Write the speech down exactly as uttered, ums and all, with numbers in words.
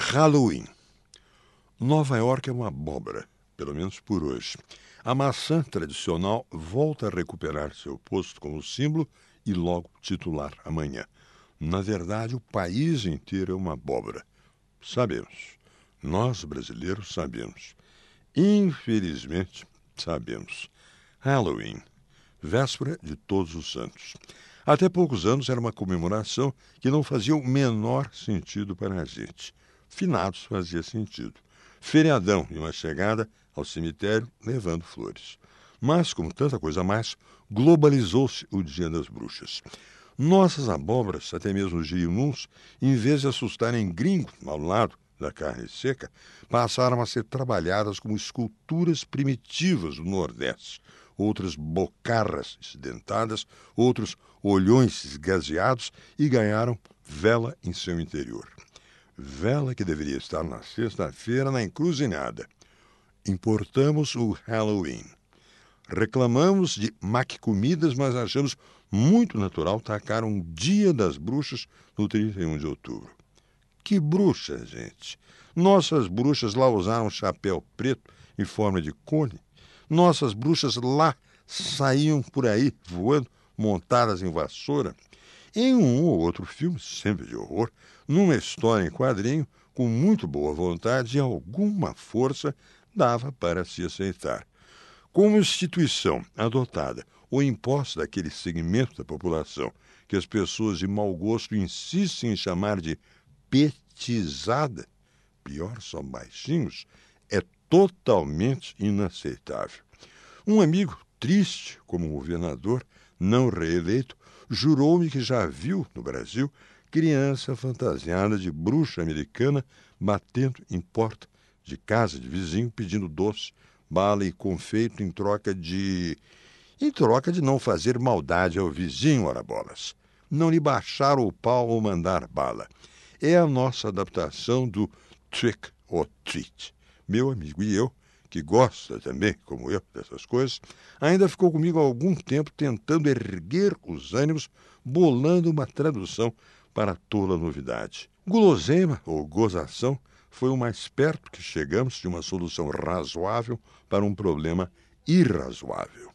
Halloween. Nova York é uma abóbora, pelo menos por hoje. A maçã tradicional volta a recuperar seu posto como símbolo e logo titular amanhã. Na verdade, o país inteiro é uma abóbora. Sabemos. Nós, brasileiros, sabemos. Infelizmente, sabemos. Halloween, véspera de Todos os Santos. Até poucos anos era uma comemoração que não fazia o menor sentido para a gente. Finados fazia sentido. Feriadão e uma chegada ao cemitério levando flores. Mas, como tanta coisa mais, globalizou-se o Dia das Bruxas. Nossas abóboras, até mesmo os girimuns, em vez de assustarem gringos ao lado da carne seca, passaram a ser trabalhadas como esculturas primitivas do Nordeste. Outras bocarras esdentadas, outros olhões esgazeados e ganharam vela em seu interior. Vela que deveria estar na sexta-feira na encruzilhada. Importamos o Halloween. Reclamamos de maquicomidas, mas achamos muito natural tacar um Dia das Bruxas no trinta e um de outubro. Que bruxa, gente! Nossas bruxas lá usaram chapéu preto em forma de cone. Nossas bruxas lá saíam por aí voando, montadas em vassoura. Em um ou outro filme, sempre de horror, numa história em quadrinho, com muito boa vontade e alguma força, dava para se aceitar. Como instituição adotada ou imposta daquele segmento da população que as pessoas de mau gosto insistem em chamar de petizada, pior, são baixinhos, é totalmente inaceitável. Um amigo, triste como governador, não reeleito, jurou-me que já viu no Brasil criança fantasiada de bruxa americana batendo em porta de casa de vizinho pedindo doce, bala e confeito em troca de... em troca de não fazer maldade ao vizinho, ora bolas. Não lhe baixar o pau ou mandar bala. É a nossa adaptação do trick or treat. Meu amigo e eu, que gosta também, como eu, dessas coisas, ainda ficou comigo há algum tempo tentando erguer os ânimos, bolando uma tradução para toda novidade. Guloseima, ou gozação, foi o mais perto que chegamos de uma solução razoável para um problema irrazoável.